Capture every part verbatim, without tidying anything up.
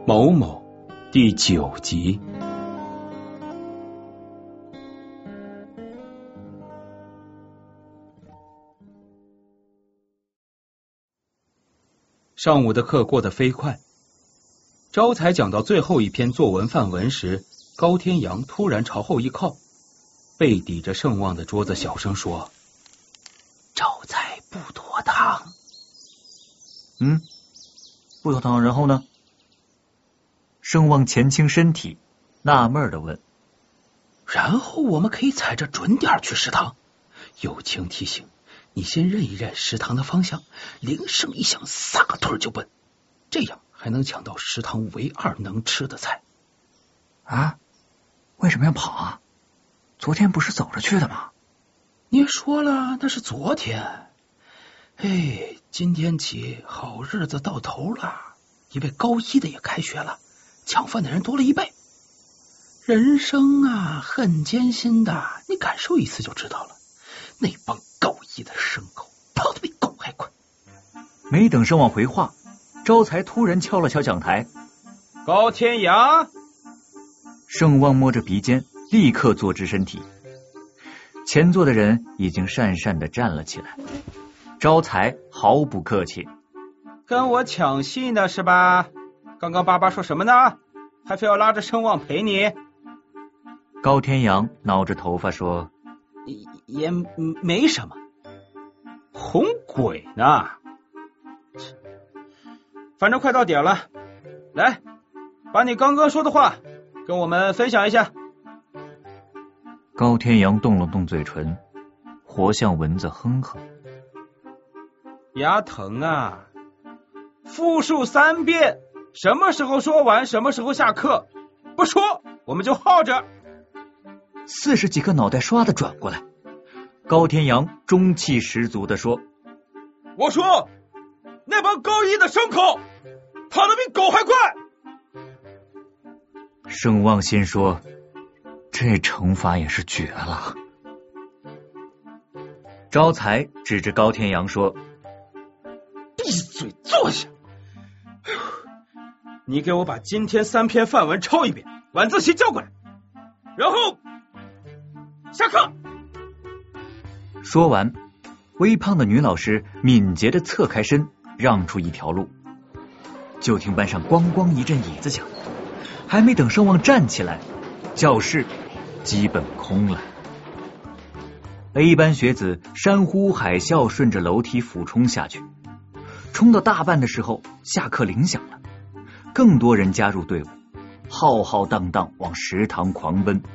某某第九集。上午的课过得飞快，招财讲到最后一篇作文范文时，高天阳突然朝后一靠，背抵着盛望的桌子小声说：招财不妥当。 嗯，不妥当，然后呢？盛望前倾身体，纳闷地问： 然后我们可以踩着准点去食堂。友情提醒，你先认一认食堂的方向，铃声一响，撒个腿就奔，这样还能抢到食堂唯二能吃的菜。 啊？为什么要跑啊？昨天不是走着去的吗？ 你也说了，那是昨天。哎，今天起好日子到头了，因为高一的也开学了，抢饭的人多了一倍。人生啊，很艰辛的，你感受一次就知道了。那帮高一的牲口跑得比狗还快。 没等盛望回话，招财突然敲了敲讲台。 高天阳。 盛望摸着鼻尖，立刻坐直身体。前座的人已经讪讪地站了起来。招财毫不客气： 跟我抢戏呢是吧？刚刚爸爸说什么呢？还非要拉着盛望陪你？ 高天阳挠着头发说： 也没什么。哄鬼呢？反正快到点了，来，把你刚刚说的话跟我们分享一下。 高天阳动了动嘴唇，活像蚊子哼哼。 牙疼啊！复述三遍，什么时候说完什么时候下课，不说我们就耗着。 四十几个脑袋唰的转过来，高天阳中气十足地说： 我说那帮高一的牲口跑得比狗还快。 盛望心说，这惩罚也是绝了。招财指着高天阳说： 闭嘴坐下。你给我把今天三篇范文抄一遍，晚自习叫过来，然后下课。 说完，微胖的女老师敏捷地侧开身，让出一条路。就听班上咣咣一阵椅子响，还没等盛望站起来，教室基本空了。A 班学子山呼海啸，顺着楼梯俯冲下去，冲到大半的时候，下课铃响了，更多人加入队伍，浩浩荡荡往食堂狂奔。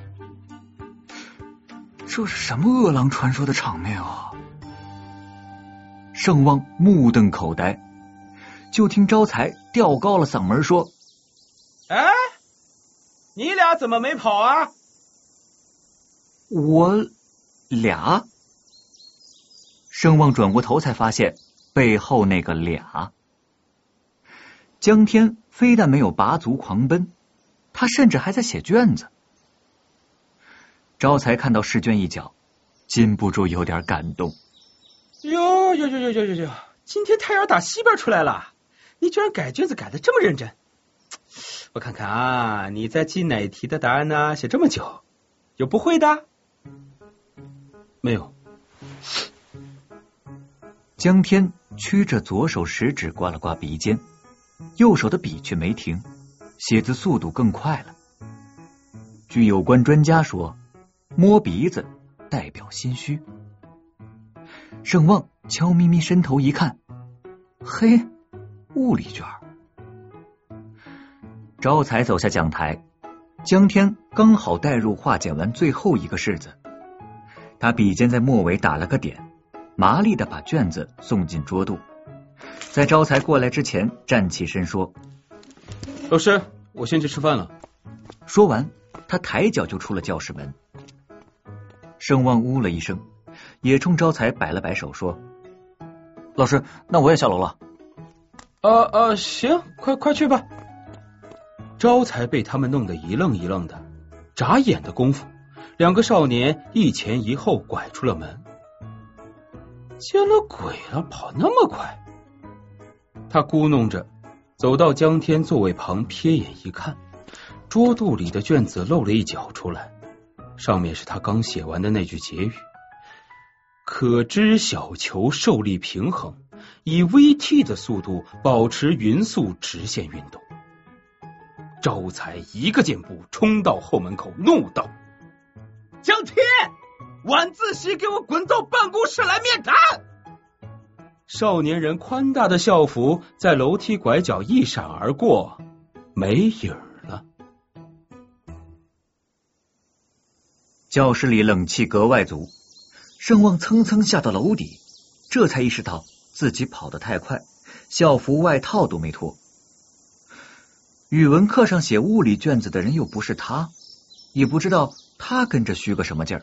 这是什么饿狼传说的场面啊！盛望目瞪口呆，就听招财调高了嗓门说： 哎，你俩怎么没跑啊？ 我俩？盛望转过头才发现背后那个俩。江天非但没有拔足狂奔，他甚至还在写卷子。招财看到试卷一角，禁不住有点感动。 哟哟哟哟哟哟哟！今天太阳打西边出来了，你居然改卷子改得这么认真。我看看啊，你在记哪题的答案呢？写这么久，有不会的？没有。 江天屈着左手食指刮了刮鼻尖，右手的笔却没停，写字速度更快了。据有关专家说，摸鼻子代表心虚。盛望悄咪咪伸头一看，嘿，物理卷。招财走下讲台，江天刚好带入化简完最后一个式子，他笔尖在末尾打了个点，麻利地把卷子送进桌肚，在招财过来之前站起身说： 老师，我先去吃饭了。 说完，他抬脚就出了教室门。盛望呜了一声，也冲招财摆了摆手说：老师，那我也下楼了。 呃呃，行，快快去吧。招财被他们弄得一愣一愣的，眨眼的功夫，两个少年一前一后拐出了门。见了鬼了，跑那么快。他咕哝着， 走到江天座位旁，瞥眼一看，桌肚里的卷子露了一角出来，上面是他刚写完的那句结语：可知小球受力平衡，以 V T 的速度保持匀速直线运动。招财一个箭步冲到后门口，怒道：江天，晚自习给我滚到办公室来面谈！少年人宽大的校服在楼梯拐角一闪而过，没影了。 教室里冷气格外足，盛旺蹭蹭下到楼底，这才意识到自己跑得太快，校服外套都没脱。语文课上写物理卷子的人又不是他，也不知道他跟着虚个什么劲儿。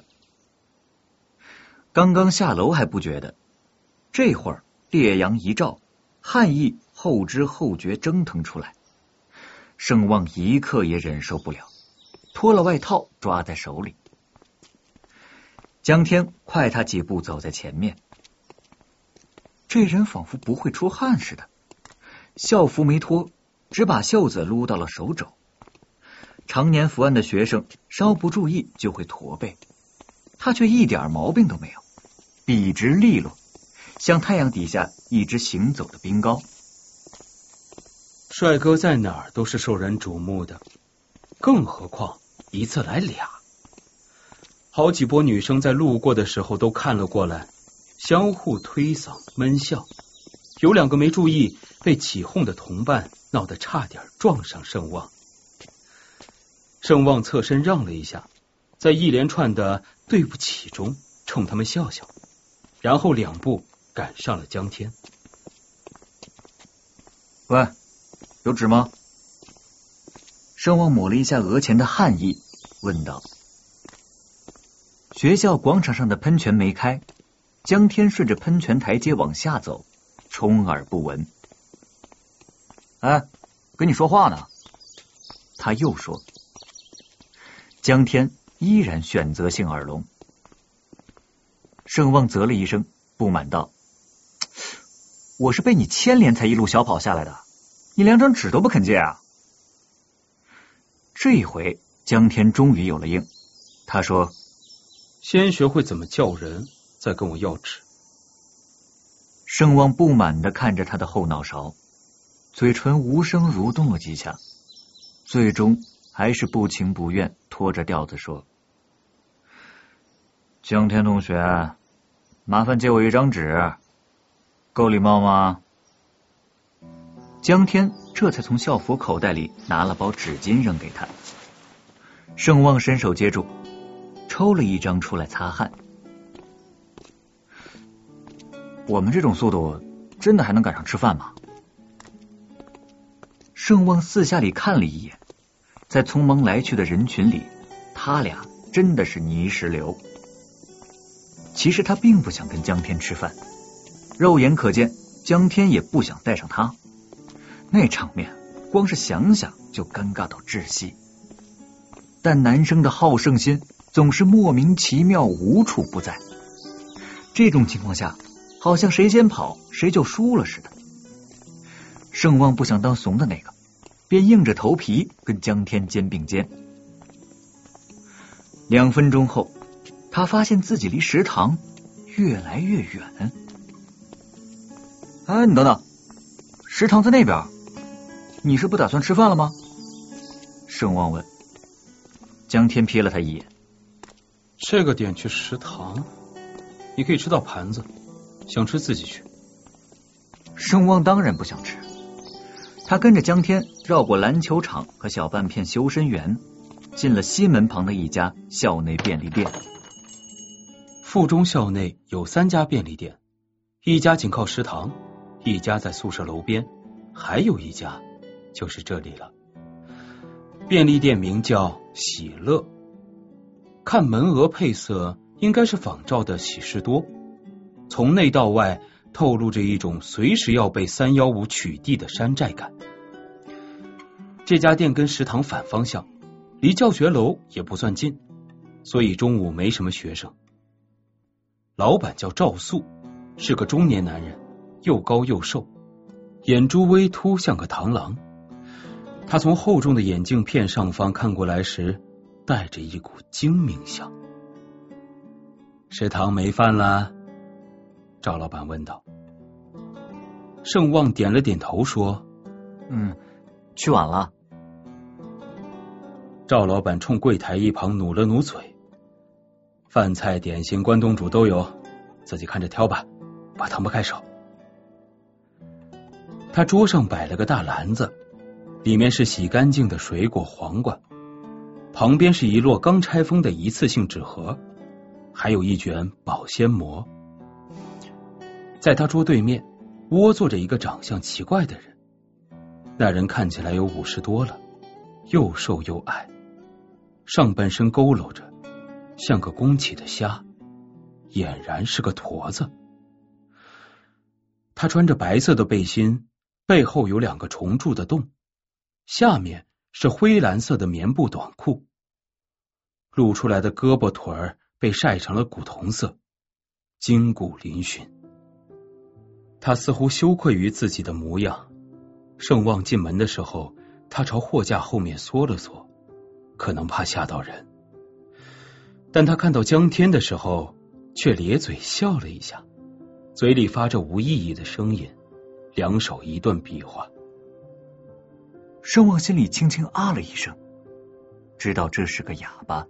刚刚下楼还不觉得，这会儿烈阳一照，汗意后知后觉蒸腾出来，盛旺一刻也忍受不了，脱了外套抓在手里。江天快他几步走在前面，这人仿佛不会出汗似的，校服没脱，只把袖子撸到了手肘。常年伏案的学生稍不注意就会驼背，他却一点毛病都没有，笔直利落，像太阳底下一只行走的冰糕。 帅哥在哪儿都是受人瞩目的，更何况一次来俩。好几波女生在路过的时候都看了过来，相互推搡闷笑，有两个没注意，被起哄的同伴闹得差点撞上盛旺。盛旺侧身让了一下，在一连串的对不起中冲他们笑笑，然后两步赶上了江天。 喂，有纸吗？盛旺抹了一下额前的汗意，问道。学校广场上的喷泉没开，江天顺着喷泉台阶往下走，充耳不闻。哎，跟你说话呢。他又说。江天依然选择性耳聋。盛旺啧了一声，不满道：我是被你牵连才一路小跑下来的，你两张纸都不肯借啊。这一回江天终于有了应，他说： 先学会怎么叫人，再跟我要纸。 盛旺不满地看着他的后脑勺，嘴唇无声蠕动了几下，最终还是不情不愿拖着调子说：江天同学，麻烦借我一张纸，够礼貌吗？江天这才从校服口袋里拿了包纸巾扔给他。盛旺伸手接住，抽了一张出来擦汗。我们这种速度真的还能赶上吃饭吗？盛旺四下里看了一眼，在匆忙来去的人群里，他俩真的是泥石流。其实他并不想跟江天吃饭，肉眼可见江天也不想带上他，那场面光是想想就尴尬到窒息。但男生的好胜心总是莫名其妙无处不在，这种情况下好像谁先跑谁就输了似的。盛旺不想当怂的那个，便硬着头皮跟江天肩并肩。两分钟后，他发现自己离食堂越来越远。哎，你等等，食堂在那边，你是不打算吃饭了吗？盛旺问。江天瞥了他一眼。 这个点去食堂，你可以吃到盘子，想吃自己去。 盛旺当然不想吃，他跟着江天绕过篮球场和小半片修身园，进了西门旁的一家校内便利店。 附中校内有三家便利店，一家紧靠食堂，一家在宿舍楼边，还有一家就是这里了。便利店名叫喜乐，看门额配色应该是仿照的喜事多，从内到外透露着一种随时要被三一五取缔的山寨感。这家店跟食堂反方向，离教学楼也不算近，所以中午没什么学生。老板叫赵素，是个中年男人，又高又瘦， 眼珠微凸，像个螳螂。他从厚重的眼镜片上方看过来时，带着一股精明相。食堂没饭了？赵老板问道。盛旺点了点头说： 嗯，去晚了。 赵老板冲柜台一旁努了努嘴：饭菜点心关东煮都有，自己看着挑吧，把汤不开手。他桌上摆了个大篮子，里面是洗干净的水果黄瓜，旁边是一摞刚拆封的一次性纸盒，还有一卷保鲜膜。在他桌对面窝坐着一个长相奇怪的人，那人看起来有五十多了，又瘦又矮，上半身佝偻着，像个弓起的虾，俨然是个驼子。他穿着白色的背心，背后有两个重铸的洞，下面是灰蓝色的棉布短裤，露出来的胳膊腿儿被晒成了古铜色，筋骨嶙峋。他似乎羞愧于自己的模样。盛旺进门的时候，他朝货架后面缩了缩，可能怕吓到人。但他看到江天的时候，却咧嘴笑了一下，嘴里发着无意义的声音，两手一顿比划。 盛旺心里轻轻啊了一声，知道这是个哑巴。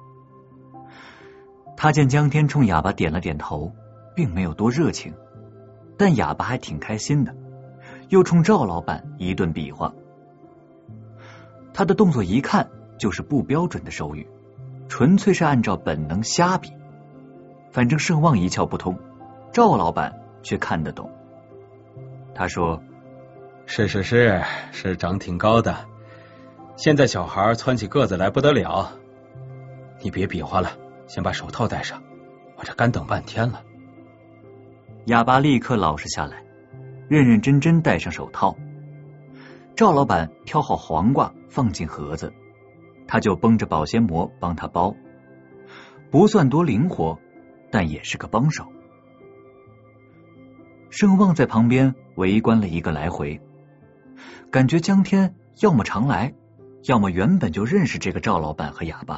他见江天冲哑巴点了点头，并没有多热情，但哑巴还挺开心的，又冲赵老板一顿比划。他的动作一看就是不标准的手语，纯粹是按照本能瞎比。反正盛旺一窍不通，赵老板却看得懂。他说： 是是是，是长挺高的，现在小孩蹿起个子来不得了。你别比划了，先把手套戴上，我这干等半天了。 哑巴立刻老实下来，认认真真戴上手套。赵老板挑好黄瓜放进盒子，他就绷着保鲜膜帮他包，不算多灵活，但也是个帮手。盛旺在旁边围观了一个来回，感觉江天要么常来，要么原本就认识这个赵老板和哑巴。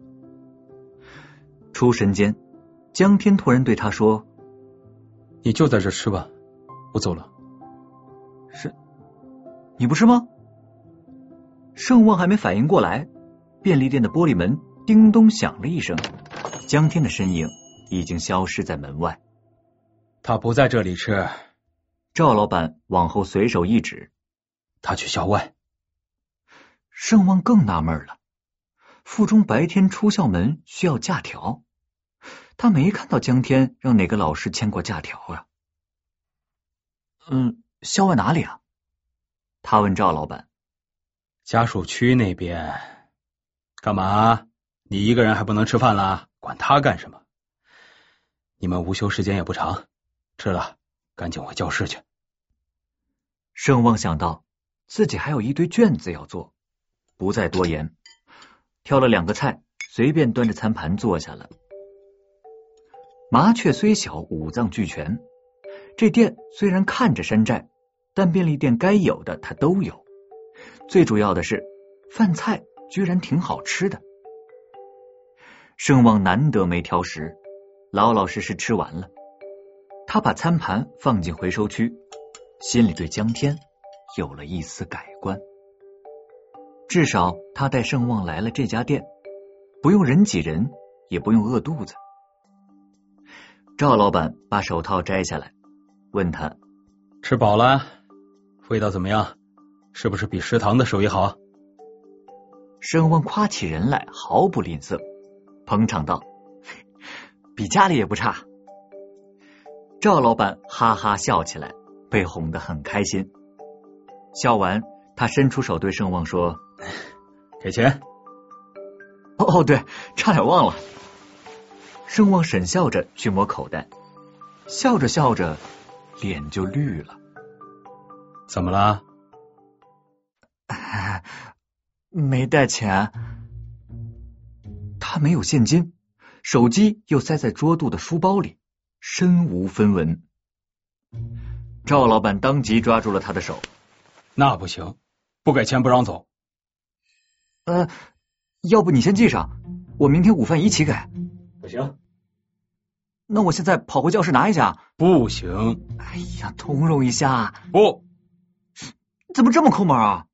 出神间，江天突然对他说： 你就在这吃吧，我走了。 是，你不是吗？盛旺还没反应过来，便利店的玻璃门叮咚响了一声，江天的身影已经消失在门外。 他不在这里吃。 赵老板往后随手一指， 他去校外。 盛旺更纳闷了，附中白天出校门需要假条，他没看到江天让哪个老师签过假条啊。嗯，校外哪里啊？他问赵老板。 家属区那边。干嘛？你一个人还不能吃饭啦？管他干什么？你们午休时间也不长，吃了赶紧回教室去。 盛旺想到自己还有一堆卷子要做，不再多言，挑了两个菜，随便端着餐盘坐下了。麻雀虽小，五脏俱全。这店虽然看着山寨，但便利店该有的它都有。最主要的是，饭菜居然挺好吃的。盛旺难得没挑食，老老实实吃完了。他把餐盘放进回收区，心里对江天有了一丝改观。至少他带盛旺来了这家店，不用人挤人，也不用饿肚子。赵老板把手套摘下来，问他： 吃饱了？味道怎么样？是不是比食堂的手艺好？ 盛旺夸起人来毫不吝啬，捧场道：比家里也不差。赵老板哈哈笑起来，被哄得很开心。笑完，他伸出手对盛旺说： 给钱。 哦哦，对，差点忘了。盛旺沈笑着去摸口袋，笑着笑着脸就绿了。 怎么了？ 没带钱。他没有现金，手机又塞在桌肚的书包里，身无分文。 赵老板当即抓住了他的手。 那不行，不给钱不让走。 呃，要不你先记上，我明天午饭一起给。 不行。 那我现在跑回教室拿一下。 不行。 哎呀，通融一下。 不。 怎么这么抠门啊？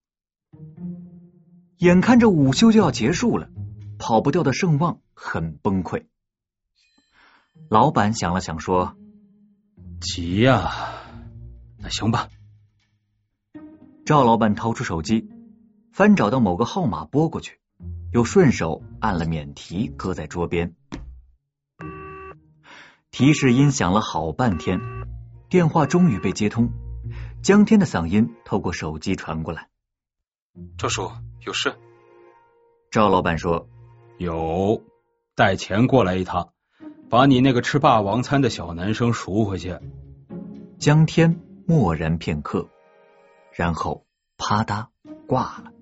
眼看着午休就要结束了，跑不掉的盛旺很崩溃。老板想了想说： 急呀、啊，那行吧。 赵老板掏出手机，翻找到某个号码拨过去，又顺手按了免提，搁在桌边。提示音响了好半天，电话终于被接通。江天的嗓音透过手机传过来： 赵叔，有事。 赵老板说： 有，带钱过来一趟，把你那个吃霸王餐的小男生赎回去。 江天默然片刻，然后啪嗒挂了。